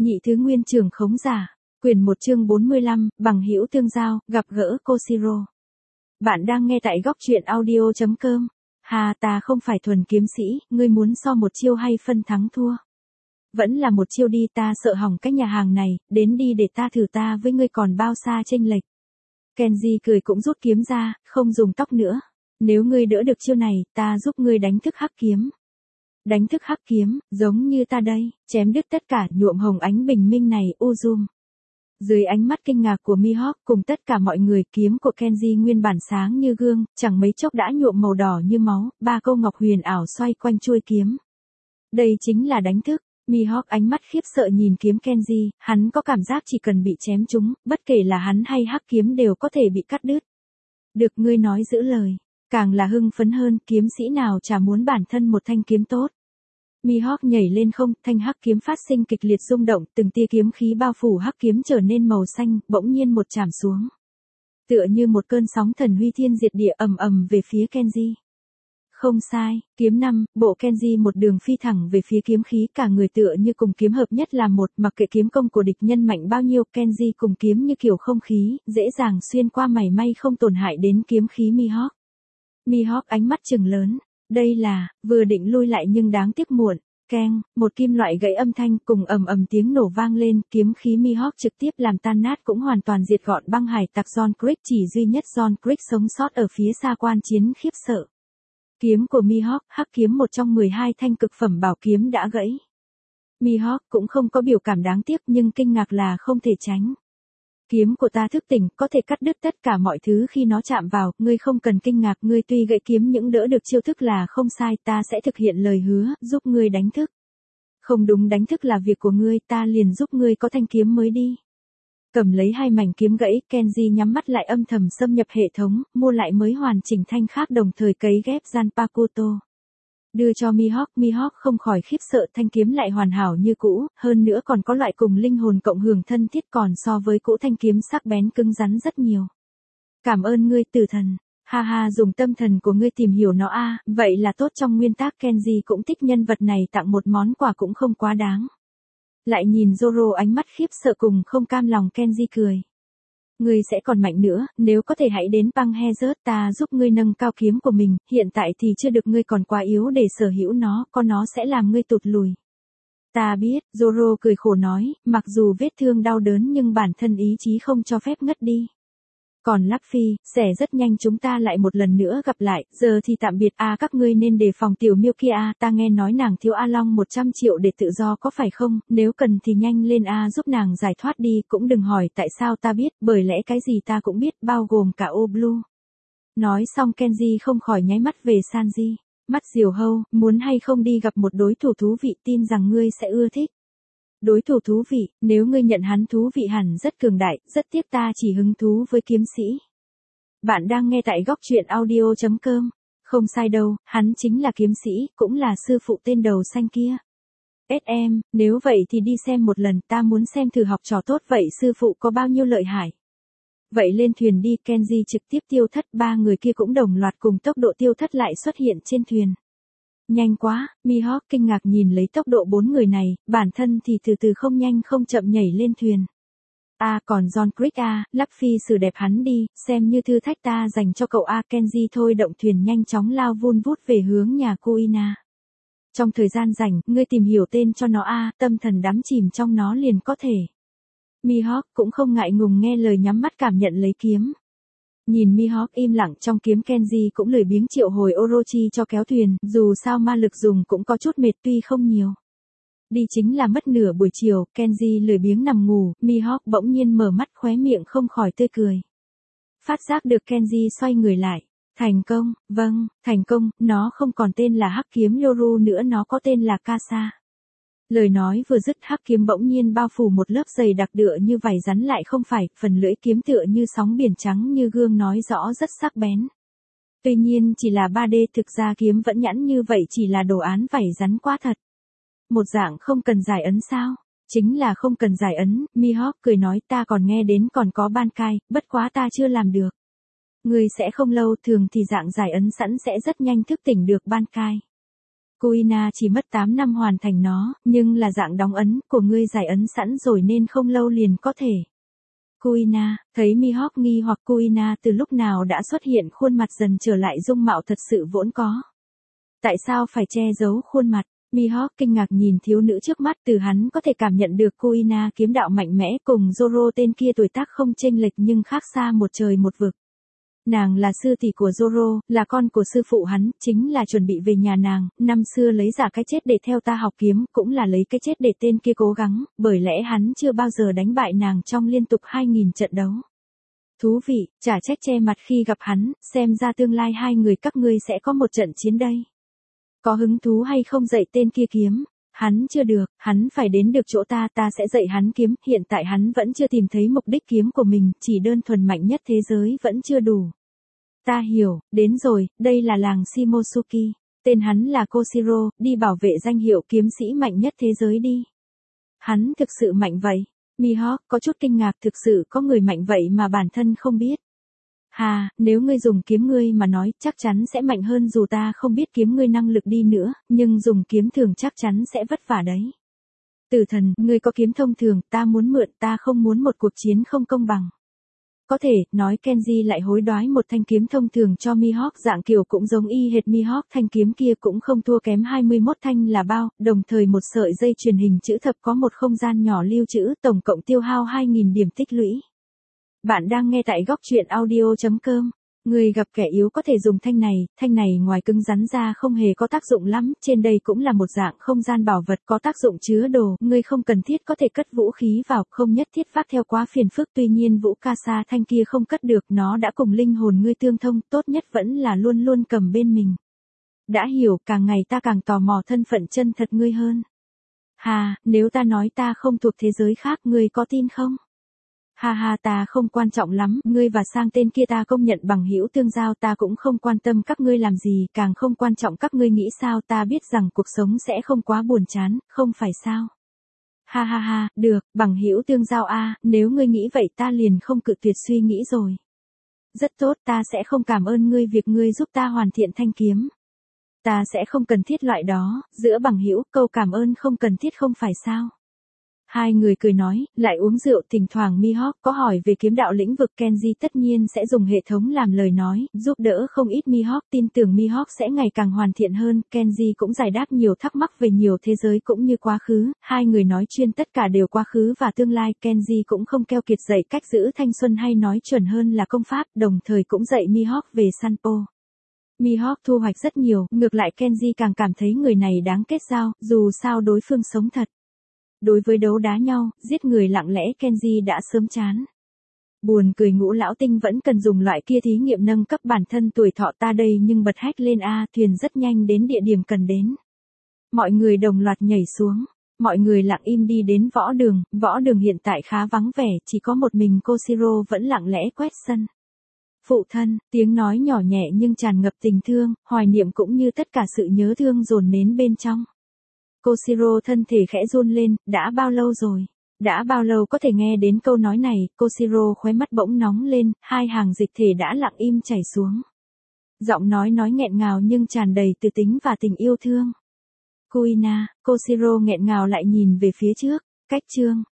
Nhị thứ nguyên trường khống giả, quyển 1 chương 45, bằng hữu tương giao, gặp gỡ Koshiro. Bạn đang nghe tại góc truyện audio.com. Hà, ta không phải thuần kiếm sĩ, ngươi muốn so một chiêu hay phân thắng thua? Vẫn là một chiêu đi, ta sợ hỏng cái nhà hàng này, đến đi để ta thử, ta với ngươi còn bao xa chênh lệch. Kenji cười cũng rút kiếm ra, không dùng tóc nữa. Nếu ngươi đỡ được chiêu này, ta giúp ngươi đánh thức hắc kiếm. Đánh thức hắc kiếm, giống như ta đây, chém đứt tất cả, nhuộm hồng ánh bình minh này, Uzum. Dưới ánh mắt kinh ngạc của Mihawk cùng tất cả mọi người, kiếm của Kenji nguyên bản sáng như gương, chẳng mấy chốc đã nhuộm màu đỏ như máu, ba câu ngọc huyền ảo xoay quanh chuôi kiếm. Đây chính là đánh thức. Mihawk ánh mắt khiếp sợ nhìn kiếm Kenji, hắn có cảm giác chỉ cần bị chém trúng, bất kể là hắn hay hắc kiếm đều có thể bị cắt đứt. Được, ngươi nói giữ lời. Càng là hưng phấn hơn, kiếm sĩ nào chả muốn bản thân một thanh kiếm tốt. Mihawk nhảy lên không, thanh hắc kiếm phát sinh kịch liệt rung động, từng tia kiếm khí bao phủ hắc kiếm trở nên màu xanh, bỗng nhiên một chạm xuống. Tựa như một cơn sóng thần huy thiên diệt địa ầm ầm về phía Kenji. Không sai, kiếm 5, bộ Kenji một đường phi thẳng về phía kiếm khí, cả người tựa như cùng kiếm hợp nhất là một, mặc kệ kiếm công của địch nhân mạnh bao nhiêu, Kenji cùng kiếm như kiểu không khí, dễ dàng xuyên qua mảy may không tổn hại đến kiếm khí Mihawk. Mihawk ánh mắt trừng lớn, đây là, vừa định lui lại nhưng đáng tiếc muộn, keng, một kim loại gãy âm thanh cùng ầm ầm tiếng nổ vang lên, kiếm khí Mihawk trực tiếp làm tan nát cũng hoàn toàn diệt gọn băng hải tặc John Crick, chỉ duy nhất John Crick sống sót ở phía xa quan chiến khiếp sợ. Kiếm của Mihawk, hắc kiếm một trong 12 thanh cực phẩm bảo kiếm đã gãy. Mihawk cũng không có biểu cảm đáng tiếc nhưng kinh ngạc là không thể tránh. Kiếm của ta thức tỉnh, có thể cắt đứt tất cả mọi thứ khi nó chạm vào, ngươi không cần kinh ngạc, ngươi tuy gãy kiếm những đỡ được chiêu thức là không sai, ta sẽ thực hiện lời hứa, giúp ngươi đánh thức. Không đúng, đánh thức là việc của ngươi, ta liền giúp ngươi có thanh kiếm mới đi. Cầm lấy hai mảnh kiếm gãy, Kenji nhắm mắt lại âm thầm xâm nhập hệ thống, mua lại mới hoàn chỉnh thanh khác đồng thời cấy ghép Zanpakuto. Đưa cho Mihawk không khỏi khiếp sợ, thanh kiếm lại hoàn hảo như cũ, hơn nữa còn có loại cùng linh hồn cộng hưởng thân thiết, còn so với cũ thanh kiếm sắc bén cứng rắn rất nhiều. Cảm ơn ngươi tử thần, ha ha, dùng tâm thần của ngươi tìm hiểu nó a, vậy là tốt. Trong nguyên tắc Kenji cũng thích nhân vật này, tặng một món quà cũng không quá đáng. Lại nhìn Zoro ánh mắt khiếp sợ cùng không cam lòng, Kenji cười. Ngươi sẽ còn mạnh nữa, nếu có thể hãy đến băng Hezert, ta giúp ngươi nâng cao kiếm của mình, hiện tại thì chưa được, ngươi còn quá yếu để sở hữu nó, có nó sẽ làm ngươi tụt lùi. Ta biết, Zoro cười khổ nói, mặc dù vết thương đau đớn nhưng bản thân ý chí không cho phép ngất đi. Còn Luffy, sẽ rất nhanh chúng ta lại một lần nữa gặp lại, giờ thì tạm biệt. Các ngươi nên đề phòng tiểu miêu kia ta nghe nói nàng thiếu A Long 100 triệu để tự do có phải không, nếu cần thì nhanh lên giúp nàng giải thoát đi, cũng đừng hỏi tại sao ta biết, bởi lẽ cái gì ta cũng biết, bao gồm cả ô Blue. Nói xong Kenji không khỏi nháy mắt về Sanji, mắt diều hâu, muốn hay không đi gặp một đối thủ thú vị, tin rằng ngươi sẽ ưa thích. Đối thủ thú vị, nếu ngươi nhận hắn thú vị hẳn rất cường đại, rất tiếc ta chỉ hứng thú với kiếm sĩ. Bạn đang nghe tại góc truyện audio.com. Không sai đâu, hắn chính là kiếm sĩ, cũng là sư phụ tên đầu xanh kia. SM, nếu vậy thì đi xem một lần, ta muốn xem thử học trò tốt vậy sư phụ có bao nhiêu lợi hại. Vậy lên thuyền đi, Kenji trực tiếp tiêu thất, ba người kia cũng đồng loạt cùng tốc độ tiêu thất lại xuất hiện trên thuyền. Nhanh quá, Mihawk kinh ngạc nhìn lấy tốc độ bốn người này, bản thân thì từ từ không nhanh không chậm nhảy lên thuyền. Còn John Crick Luffy xử đẹp hắn đi, xem như thư thách ta dành cho cậu Kenji thôi động thuyền nhanh chóng lao vun vút về hướng nhà Kuina. Trong thời gian rảnh, ngươi tìm hiểu tên cho nó tâm thần đắm chìm trong nó liền có thể. Mihawk cũng không ngại ngùng nghe lời, nhắm mắt cảm nhận lấy kiếm. Nhìn Mihawk im lặng trong kiếm, Kenji cũng lười biếng triệu hồi Orochi cho kéo thuyền, dù sao ma lực dùng cũng có chút mệt tuy không nhiều. Đi chính là mất nửa buổi chiều, Kenji lười biếng nằm ngủ, Mihawk bỗng nhiên mở mắt, khóe miệng không khỏi tươi cười. Phát giác được Kenji xoay người lại. Thành công, vâng, thành công, nó không còn tên là hắc kiếm Yoru nữa, nó có tên là Kasa. Lời nói vừa dứt, hắc kiếm bỗng nhiên bao phủ một lớp dày đặc tựa như vảy rắn, lại không phải, phần lưỡi kiếm tựa như sóng biển trắng như gương, nói rõ rất sắc bén. Tuy nhiên chỉ là 3D, thực ra kiếm vẫn nhẵn như vậy chỉ là đồ án vảy rắn quá thật. Một dạng không cần giải ấn sao? Chính là không cần giải ấn, Mihawk cười nói, ta còn nghe đến còn có Bankai, bất quá ta chưa làm được. Ngươi sẽ không lâu, thường thì dạng giải ấn sẵn sẽ rất nhanh thức tỉnh được Bankai. Kuina chỉ mất 8 năm hoàn thành nó, nhưng là dạng đóng ấn của ngươi giải ấn sẵn rồi nên không lâu liền có thể. Kuina, thấy Mihawk nghi hoặc Kuina từ lúc nào đã xuất hiện khuôn mặt dần trở lại dung mạo thật sự vốn có. Tại sao phải che giấu khuôn mặt? Mihawk kinh ngạc nhìn thiếu nữ trước mắt, từ hắn có thể cảm nhận được Kuina kiếm đạo mạnh mẽ cùng Zoro tên kia tuổi tác không chênh lệch nhưng khác xa một trời một vực. Nàng là sư tỷ của Zoro, là con của sư phụ hắn, chính là chuẩn bị về nhà nàng, năm xưa lấy giả cái chết để theo ta học kiếm, cũng là lấy cái chết để tên kia cố gắng, bởi lẽ hắn chưa bao giờ đánh bại nàng trong liên tục 2000 trận đấu. Thú vị, chả trách che mặt khi gặp hắn, xem ra tương lai hai người các ngươi sẽ có một trận chiến đây. Có hứng thú hay không dạy tên kia kiếm? Hắn chưa được, hắn phải đến được chỗ ta sẽ dạy hắn kiếm, hiện tại hắn vẫn chưa tìm thấy mục đích kiếm của mình, chỉ đơn thuần mạnh nhất thế giới vẫn chưa đủ. Ta hiểu, đến rồi, đây là làng Shimosuki, tên hắn là Koshiro, đi bảo vệ danh hiệu kiếm sĩ mạnh nhất thế giới đi. Hắn thực sự mạnh vậy? Mihawk có chút kinh ngạc, thực sự có người mạnh vậy mà bản thân không biết. Hà, nếu ngươi dùng kiếm ngươi mà nói, chắc chắn sẽ mạnh hơn dù ta không biết kiếm ngươi năng lực đi nữa, nhưng dùng kiếm thường chắc chắn sẽ vất vả đấy. Tử thần, ngươi có kiếm thông thường, ta muốn mượn, ta không muốn một cuộc chiến không công bằng. Có thể, nói Kenji lại hối đoái một thanh kiếm thông thường cho Mihawk, dạng kiểu cũng giống y hệt Mihawk, thanh kiếm kia cũng không thua kém 21 thanh là bao, đồng thời một sợi dây truyền hình chữ thập có một không gian nhỏ lưu trữ, tổng cộng tiêu hao 2000 điểm tích lũy. Bạn đang nghe tại góc truyện audio.com. Người gặp kẻ yếu có thể dùng thanh này ngoài cứng rắn ra không hề có tác dụng lắm, trên đây cũng là một dạng không gian bảo vật có tác dụng chứa đồ, ngươi không cần thiết có thể cất vũ khí vào, không nhất thiết vác theo quá phiền phức, tuy nhiên vũ Kasa thanh kia không cất được, nó đã cùng linh hồn ngươi tương thông, tốt nhất vẫn là luôn luôn cầm bên mình. Đã hiểu, càng ngày ta càng tò mò thân phận chân thật ngươi hơn. Hà, nếu ta nói ta không thuộc thế giới khác ngươi có tin không? Ha ha, ta không quan trọng lắm, ngươi và sang tên kia ta công nhận bằng hữu tương giao, ta cũng không quan tâm các ngươi làm gì, càng không quan trọng các ngươi nghĩ sao, ta biết rằng cuộc sống sẽ không quá buồn chán, không phải sao? Ha ha ha, được, bằng hữu tương giao a, nếu ngươi nghĩ vậy ta liền không cự tuyệt suy nghĩ rồi. Rất tốt, ta sẽ không cảm ơn ngươi việc ngươi giúp ta hoàn thiện thanh kiếm. Ta sẽ không cần thiết loại đó, giữa bằng hữu, câu cảm ơn không cần thiết không phải sao? Hai người cười nói, lại uống rượu, thỉnh thoảng Mihawk có hỏi về kiếm đạo lĩnh vực, Kenji tất nhiên sẽ dùng hệ thống làm lời nói, giúp đỡ không ít Mihawk, tin tưởng Mihawk sẽ ngày càng hoàn thiện hơn, Kenji cũng giải đáp nhiều thắc mắc về nhiều thế giới cũng như quá khứ, hai người nói chuyên tất cả đều quá khứ và tương lai, Kenji cũng không keo kiệt dạy cách giữ thanh xuân hay nói chuẩn hơn là công pháp, đồng thời cũng dạy Mihawk về Sanpo. Mihawk thu hoạch rất nhiều, ngược lại Kenji càng cảm thấy người này đáng kết giao, dù sao đối phương sống thật. Đối với đấu đá nhau, giết người lặng lẽ Kenji đã sớm chán. Buồn cười, Ngũ lão tinh vẫn cần dùng loại kia thí nghiệm nâng cấp bản thân tuổi thọ ta đây, nhưng bật hét lên a, thuyền rất nhanh đến địa điểm cần đến. Mọi người đồng loạt nhảy xuống, mọi người lặng im đi đến võ đường hiện tại khá vắng vẻ, chỉ có một mình Koshiro vẫn lặng lẽ quét sân. Phụ thân, tiếng nói nhỏ nhẹ nhưng tràn ngập tình thương, hoài niệm cũng như tất cả sự nhớ thương dồn nén bên trong. Koshiro thân thể khẽ run lên, đã bao lâu rồi? Đã bao lâu có thể nghe đến câu nói này, Koshiro khóe mắt bỗng nóng lên, hai hàng dịch thể đã lặng im chảy xuống. Giọng nói nghẹn ngào nhưng tràn đầy từ tính và tình yêu thương. Kuina, Koshiro nghẹn ngào lại nhìn về phía trước, cách chương.